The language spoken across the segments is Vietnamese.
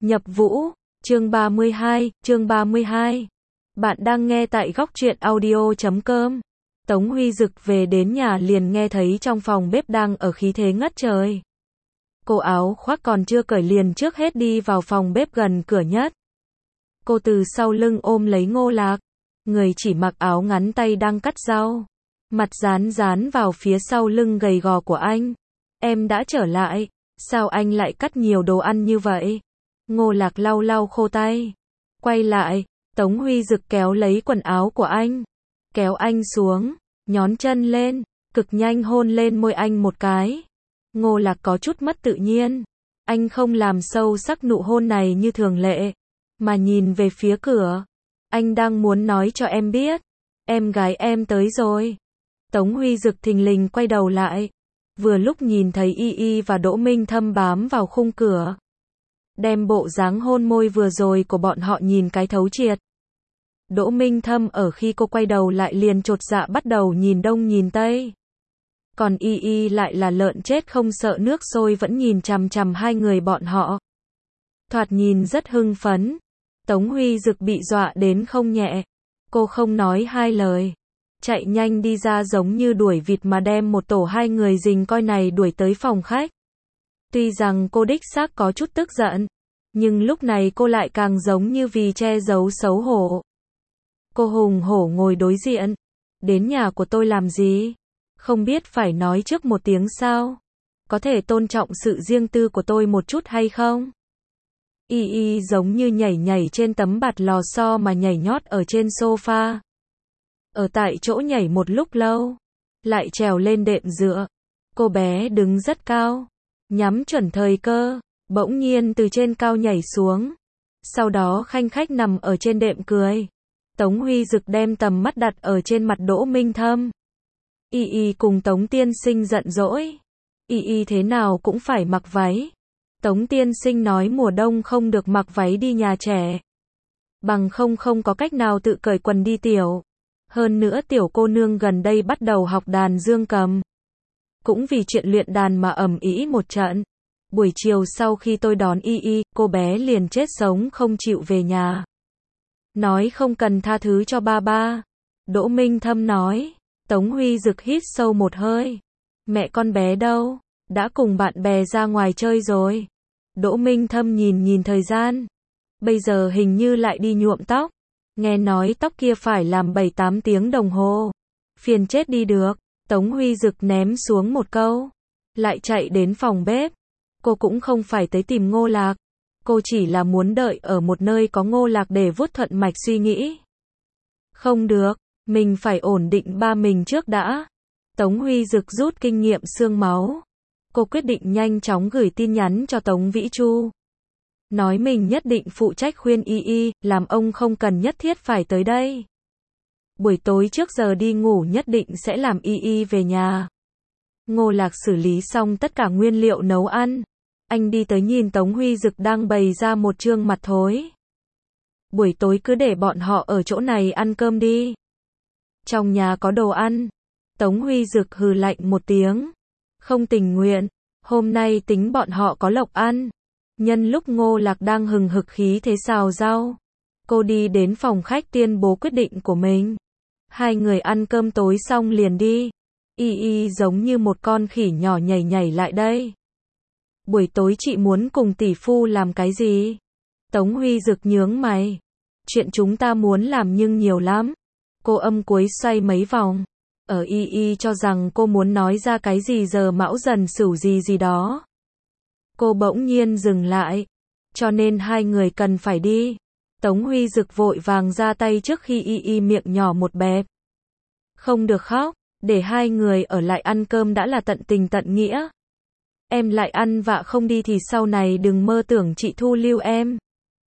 Nhập vũ, chương 32. Bạn đang nghe tại góc truyện audio.com. Tống Huy Dực về đến nhà liền nghe thấy trong phòng bếp đang ở khí thế ngất trời. Cô áo khoác còn chưa cởi liền trước hết đi vào phòng bếp gần cửa nhất. Cô từ sau lưng ôm lấy Ngô Lạc, người chỉ mặc áo ngắn tay đang cắt rau. Mặt dán vào phía sau lưng gầy gò của anh. Em đã trở lại, sao anh lại cắt nhiều đồ ăn như vậy? Ngô Lạc lau khô tay. Quay lại, Tống Huy Dực kéo lấy quần áo của anh. Kéo anh xuống, nhón chân lên, cực nhanh hôn lên môi anh một cái. Ngô Lạc có chút mất tự nhiên. Anh không làm sâu sắc nụ hôn này như thường lệ, mà nhìn về phía cửa. Anh đang muốn nói cho em biết, em gái em tới rồi. Tống Huy Dực thình lình quay đầu lại. Vừa lúc nhìn thấy Y và Đỗ Minh Thâm bám vào khung cửa. Đem bộ dáng hôn môi vừa rồi của bọn họ nhìn cái thấu triệt. Đỗ Minh Thâm ở khi cô quay đầu lại liền chột dạ bắt đầu nhìn đông nhìn tây. Còn Y lại là lợn chết không sợ nước sôi vẫn nhìn chằm chằm hai người bọn họ. Thoạt nhìn rất hưng phấn. Tống Huy Dực bị dọa đến không nhẹ. Cô không nói hai lời. Chạy nhanh đi ra giống như đuổi vịt mà đem một tổ hai người rình coi này đuổi tới phòng khách. Tuy rằng cô đích xác có chút tức giận, nhưng lúc này cô lại càng giống như vì che giấu xấu hổ. Cô hùng hổ ngồi đối diện. Đến nhà của tôi làm gì? Không biết phải nói trước một tiếng sao? Có thể tôn trọng sự riêng tư của tôi một chút hay không? Y giống như nhảy trên tấm bạt lò xo mà nhảy nhót ở trên sofa. Ở tại chỗ nhảy một lúc lâu, lại trèo lên đệm dựa. Cô bé đứng rất cao, nhắm chuẩn thời cơ, bỗng nhiên từ trên cao nhảy xuống. Sau đó khanh khách nằm ở trên đệm cười. Tống Huy Dực đem tầm mắt đặt ở trên mặt Đỗ Minh Thâm. Y cùng Tống tiên sinh giận dỗi. Y thế nào cũng phải mặc váy. Tống tiên sinh nói mùa đông không được mặc váy đi nhà trẻ. Bằng không có cách nào tự cởi quần đi tiểu. Hơn nữa tiểu cô nương gần đây bắt đầu học đàn dương cầm. Cũng vì chuyện luyện đàn mà ầm ĩ một trận. Buổi chiều sau khi tôi đón Y, cô bé liền chết sống không chịu về nhà. Nói không cần tha thứ cho ba. Đỗ Minh Thâm nói. Tống Huy Dực hít sâu một hơi. Mẹ con bé đâu? Đã cùng bạn bè ra ngoài chơi rồi. Đỗ Minh Thâm nhìn thời gian. Bây giờ hình như lại đi nhuộm tóc. Nghe nói tóc kia phải làm 7-8 tiếng đồng hồ. Phiền chết đi được. Tống Huy Dực ném xuống một câu. Lại chạy đến phòng bếp. Cô cũng không phải tới tìm Ngô Lạc. Cô chỉ là muốn đợi ở một nơi có Ngô Lạc để vuốt thuận mạch suy nghĩ. Không được, mình phải ổn định ba mình trước đã. Tống Huy Dực rút kinh nghiệm xương máu. Cô quyết định nhanh chóng gửi tin nhắn cho Tống Vĩ Chu. Nói mình nhất định phụ trách khuyên Y, làm ông không cần nhất thiết phải tới đây. Buổi tối trước giờ đi ngủ nhất định sẽ làm Y về nhà. Ngô Lạc xử lý xong tất cả nguyên liệu nấu ăn. Anh đi tới nhìn Tống Huy Dực đang bày ra một trương mặt thối. Buổi tối cứ để bọn họ ở chỗ này ăn cơm đi. Trong nhà có đồ ăn. Tống Huy Dực hừ lạnh một tiếng. Không tình nguyện. Hôm nay tính bọn họ có lộc ăn. Nhân lúc Ngô Lạc đang hừng hực khí thế xào rau, cô đi đến phòng khách tuyên bố quyết định của mình. Hai người ăn cơm tối xong liền đi. Y giống như một con khỉ nhỏ nhảy lại đây. Buổi tối chị muốn cùng tỷ phu làm cái gì? Tống Huy Dực nhướng mày. Chuyện chúng ta muốn làm nhưng nhiều lắm. Cô âm cuối xoay mấy vòng. Ở Y cho rằng cô muốn nói ra cái gì giờ mão dần sửu gì đó. Cô bỗng nhiên dừng lại. Cho nên hai người cần phải đi. Tống Huy Dực vội vàng ra tay trước khi Y miệng nhỏ một bẹp. Không được khóc. Để hai người ở lại ăn cơm đã là tận tình tận nghĩa. Em lại ăn vạ không đi thì sau này đừng mơ tưởng chị thu lưu em.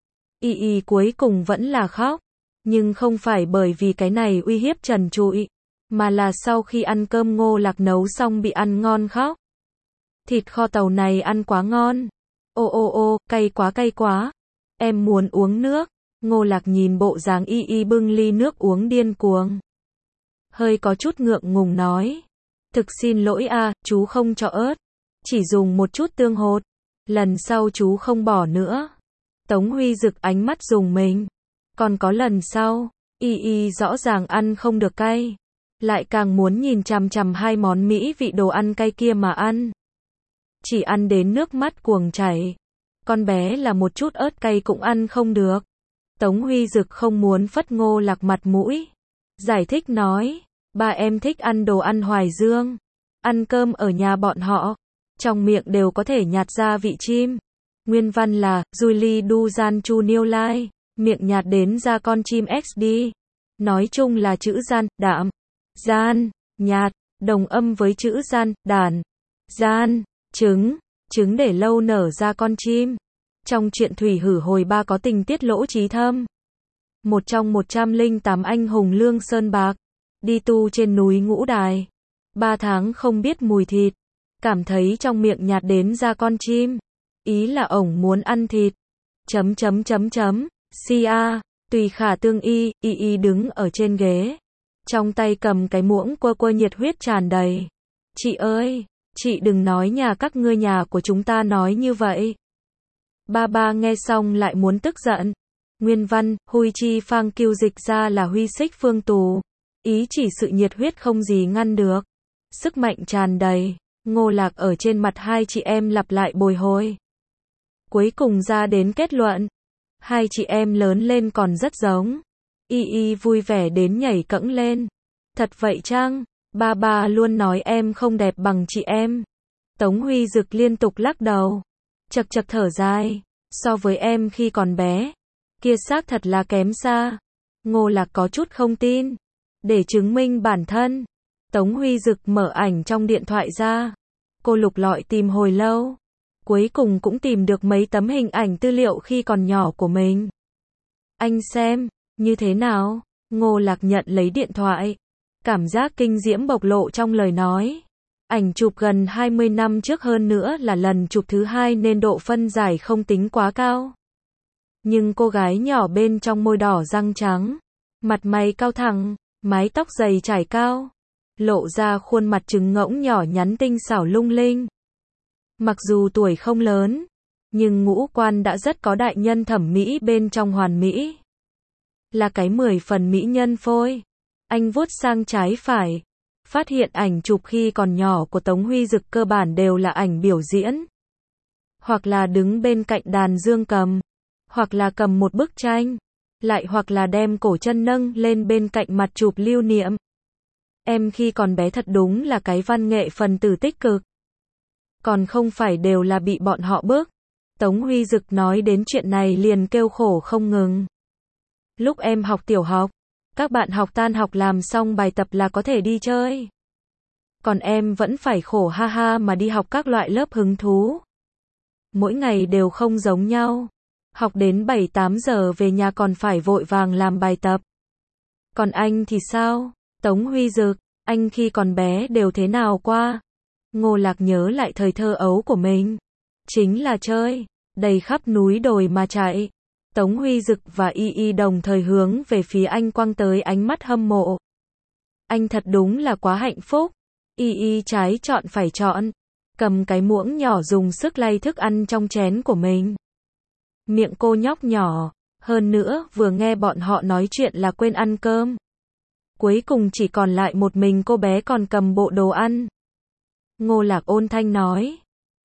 Y cuối cùng vẫn là khóc. Nhưng không phải bởi vì cái này uy hiếp trần trụi. Mà là sau khi ăn cơm Ngô Lạc nấu xong bị ăn ngon khóc. Thịt kho tàu này ăn quá ngon. Ô, cay quá. Em muốn uống nước. Ngô Lạc nhìn bộ dáng Y bưng ly nước uống điên cuồng. Hơi có chút ngượng ngùng nói. Thực xin lỗi chú không cho ớt. Chỉ dùng một chút tương hột. Lần sau chú không bỏ nữa. Tống Huy Dực ánh mắt dùng mình. Còn có lần sau, y rõ ràng ăn không được cay. Lại càng muốn nhìn chằm chằm hai món mỹ vị đồ ăn cay kia mà ăn. Chỉ ăn đến nước mắt cuồng chảy. Con bé là một chút ớt cay cũng ăn không được. Tống Huy Dực không muốn phất Ngô Lạc mặt mũi. Giải thích nói, ba em thích ăn đồ ăn Hoài Dương. Ăn cơm ở nhà bọn họ. Trong miệng đều có thể nhạt ra vị chim. Nguyên văn là, Julie du gian chu niêu lai. Miệng nhạt đến ra con chim XD. Nói chung là chữ gian, đạm. Gian, nhạt, đồng âm với chữ gian, đàn. Gian, trứng để lâu nở ra con chim. Trong truyện Thủy Hử Hồi 3 có tình tiết lỗ trí thâm. Một trong 108 anh hùng Lương Sơn Bạc, đi tu trên núi Ngũ Đài. 3 tháng không biết mùi thịt, cảm thấy trong miệng nhạt đến ra con chim. Ý là ổng muốn ăn thịt. Cia, tùy khả tương y đứng ở trên ghế. Trong tay cầm cái muỗng quơ nhiệt huyết tràn đầy. Chị ơi, chị đừng nói nhà các ngươi nhà của chúng ta nói như vậy. Ba nghe xong lại muốn tức giận. Nguyên văn, Huy Chi Phang Kiêu dịch ra là Huy Xích Phương Tù. Ý chỉ sự nhiệt huyết không gì ngăn được. Sức mạnh tràn đầy. Ngô Lạc ở trên mặt hai chị em lặp lại bồi hồi. Cuối cùng ra đến kết luận. Hai chị em lớn lên còn rất giống. Y vui vẻ đến nhảy cẫng lên. Thật vậy chăng? Ba luôn nói em không đẹp bằng chị em. Tống Huy Dực liên tục lắc đầu. Chật thở dài. So với em khi còn bé, kia xác thật là kém xa. Ngô Lạc có chút không tin. Để chứng minh bản thân, Tống Huy Dực mở ảnh trong điện thoại ra. Cô lục lọi tìm hồi lâu. Cuối cùng cũng tìm được mấy tấm hình ảnh tư liệu khi còn nhỏ của mình. Anh xem, như thế nào? Ngô Lạc nhận lấy điện thoại. Cảm giác kinh diễm bộc lộ trong lời nói. Ảnh chụp gần 20 năm trước hơn nữa là lần chụp thứ hai nên độ phân giải không tính quá cao. Nhưng cô gái nhỏ bên trong môi đỏ răng trắng. Mặt mày cao thẳng, mái tóc dày trải cao. Lộ ra khuôn mặt trứng ngỗng nhỏ nhắn tinh xảo lung linh. Mặc dù tuổi không lớn, nhưng ngũ quan đã rất có đại nhân thẩm mỹ bên trong hoàn mỹ. Là cái 10 phần mỹ nhân phôi. Anh vuốt sang trái phải. Phát hiện ảnh chụp khi còn nhỏ của Tống Huy Dực cơ bản đều là ảnh biểu diễn. Hoặc là đứng bên cạnh đàn dương cầm. Hoặc là cầm một bức tranh. Lại hoặc là đem cổ chân nâng lên bên cạnh mặt chụp lưu niệm. Em khi còn bé thật đúng là cái văn nghệ phần tử tích cực. Còn không phải đều là bị bọn họ bức. Tống Huy Dực nói đến chuyện này liền kêu khổ không ngừng. Lúc em học tiểu học, các bạn học tan học làm xong bài tập là có thể đi chơi. Còn em vẫn phải khổ ha ha mà đi học các loại lớp hứng thú. Mỗi ngày đều không giống nhau. Học đến 7-8 giờ về nhà còn phải vội vàng làm bài tập. Còn anh thì sao? Tống Huy Dực, anh khi còn bé đều thế nào qua? Ngô Lạc nhớ lại thời thơ ấu của mình. Chính là chơi, đầy khắp núi đồi mà chạy. Tống Huy Dực và Y đồng thời hướng về phía anh quăng tới ánh mắt hâm mộ. Anh thật đúng là quá hạnh phúc. Y trái chọn phải chọn. Cầm cái muỗng nhỏ dùng sức lay thức ăn trong chén của mình. Miệng cô nhóc nhỏ, hơn nữa vừa nghe bọn họ nói chuyện là quên ăn cơm. Cuối cùng chỉ còn lại một mình cô bé còn cầm bộ đồ ăn. Ngô Lạc ôn thanh nói.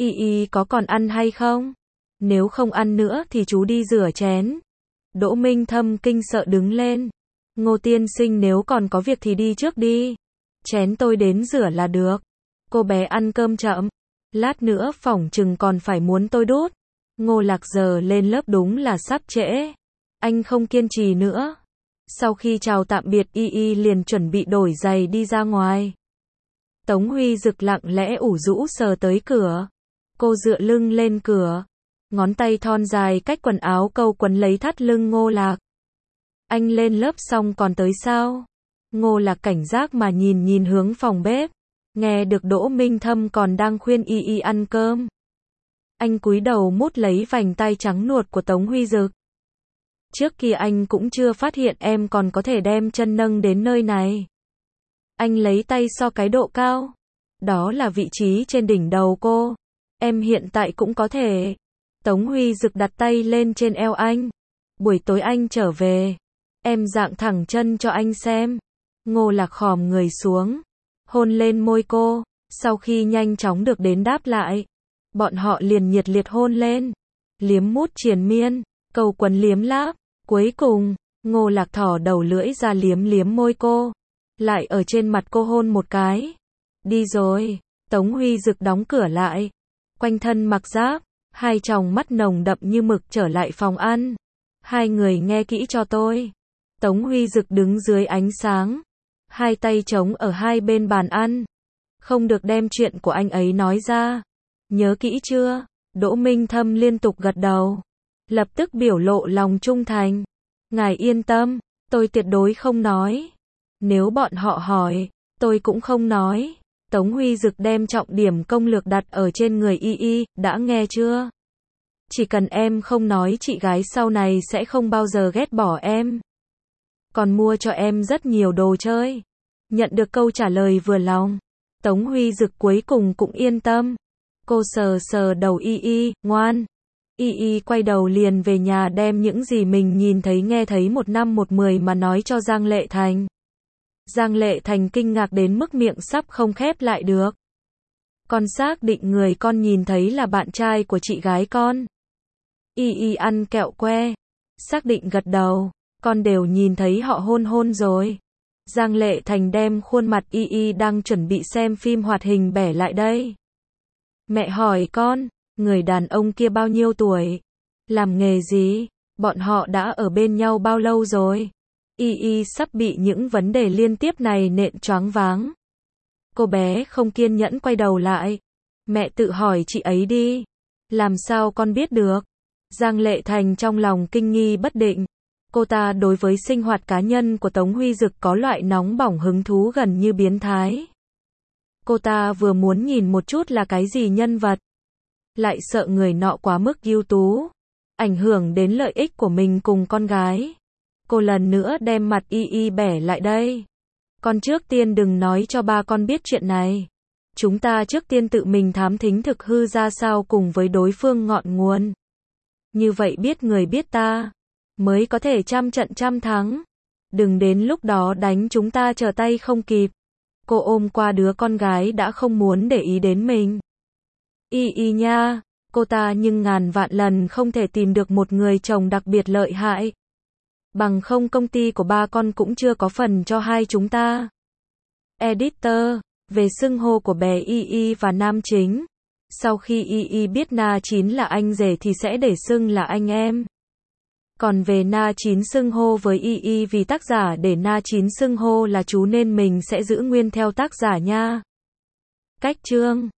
Y có còn ăn hay không? Nếu không ăn nữa thì chú đi rửa chén. Đỗ Minh Thâm kinh sợ đứng lên. Ngô tiên sinh nếu còn có việc thì đi trước đi. Chén tôi đến rửa là được. Cô bé ăn cơm chậm. Lát nữa phỏng chừng còn phải muốn tôi đút. Ngô Lạc giờ lên lớp đúng là sắp trễ. Anh không kiên trì nữa. Sau khi chào tạm biệt Y liền chuẩn bị đổi giày đi ra ngoài. Tống Huy Dực lặng lẽ ủ rũ sờ tới cửa. Cô dựa lưng lên cửa. Ngón tay thon dài cách quần áo câu quấn lấy thắt lưng Ngô Lạc. Anh lên lớp xong còn tới sao? Ngô Lạc cảnh giác mà nhìn hướng phòng bếp. Nghe được Đỗ Minh Thâm còn đang khuyên Y ăn cơm. Anh cúi đầu mút lấy vành tay trắng nuột của Tống Huy Dực. Trước kia anh cũng chưa phát hiện em còn có thể đem chân nâng đến nơi này. Anh lấy tay so cái độ cao. Đó là vị trí trên đỉnh đầu cô. Em hiện tại cũng có thể. Tống Huy Dực đặt tay lên trên eo anh. Buổi tối anh trở về, em dạng thẳng chân cho anh xem. Ngô Lạc khom người xuống, hôn lên môi cô. Sau khi nhanh chóng được đến đáp lại, bọn họ liền nhiệt liệt hôn lên, liếm mút triền miên, cầu quấn liếm láp. Cuối cùng, Ngô Lạc thỏ đầu lưỡi ra liếm liếm môi cô, lại ở trên mặt cô hôn một cái. Đi rồi. Tống Huy Dực đóng cửa lại, quanh thân mặc giáp, hai tròng mắt nồng đậm như mực trở lại phòng ăn. Hai người nghe kỹ cho tôi. Tống Huy Dực đứng dưới ánh sáng, hai tay chống ở hai bên bàn ăn. Không được đem chuyện của anh ấy nói ra. Nhớ kỹ chưa? Đỗ Minh Thâm liên tục gật đầu, lập tức biểu lộ lòng trung thành. Ngài yên tâm, tôi tuyệt đối không nói. Nếu bọn họ hỏi, tôi cũng không nói. Tống Huy Dực đem trọng điểm công lược đặt ở trên người Y, đã nghe chưa? Chỉ cần em không nói, chị gái sau này sẽ không bao giờ ghét bỏ em. Còn mua cho em rất nhiều đồ chơi. Nhận được câu trả lời vừa lòng, Tống Huy Dực cuối cùng cũng yên tâm. Cô sờ sờ đầu Y, ngoan. Y quay đầu liền về nhà đem những gì mình nhìn thấy nghe thấy 1/10 mà nói cho Giang Lệ Thành. Giang Lệ Thành kinh ngạc đến mức miệng sắp không khép lại được. Con xác định người con nhìn thấy là bạn trai của chị gái con. Y ăn kẹo que, xác định gật đầu, con đều nhìn thấy họ hôn rồi. Giang Lệ Thành đem khuôn mặt Y đang chuẩn bị xem phim hoạt hình bẻ lại đây. Mẹ hỏi con, người đàn ông kia bao nhiêu tuổi? Làm nghề gì? Bọn họ đã ở bên nhau bao lâu rồi? Y sắp bị những vấn đề liên tiếp này nện choáng váng. Cô bé không kiên nhẫn quay đầu lại. Mẹ tự hỏi chị ấy đi. Làm sao con biết được? Giang Lệ Thành trong lòng kinh nghi bất định. Cô ta đối với sinh hoạt cá nhân của Tống Huy Dực có loại nóng bỏng hứng thú gần như biến thái. Cô ta vừa muốn nhìn một chút là cái gì nhân vật, lại sợ người nọ quá mức ưu tú, ảnh hưởng đến lợi ích của mình cùng con gái. Cô lần nữa đem mặt Y bẻ lại đây. Con trước tiên đừng nói cho ba con biết chuyện này. Chúng ta trước tiên tự mình thám thính thực hư ra sao cùng với đối phương ngọn nguồn. Như vậy biết người biết ta, mới có thể trăm trận trăm thắng. Đừng đến lúc đó đánh chúng ta trở tay không kịp. Cô ôm qua đứa con gái đã không muốn để ý đến mình. Y nha, cô ta nhưng ngàn vạn lần không thể tìm được một người chồng đặc biệt lợi hại. Bằng không công ty của ba con cũng chưa có phần cho hai chúng ta. Editor, về xưng hô của bé Y và nam chính. Sau khi Y biết Na Chín là anh rể thì sẽ để xưng là anh em. Còn về Na Chín xưng hô với Y vì tác giả để Na Chín xưng hô là chú nên mình sẽ giữ nguyên theo tác giả nha. Cách chương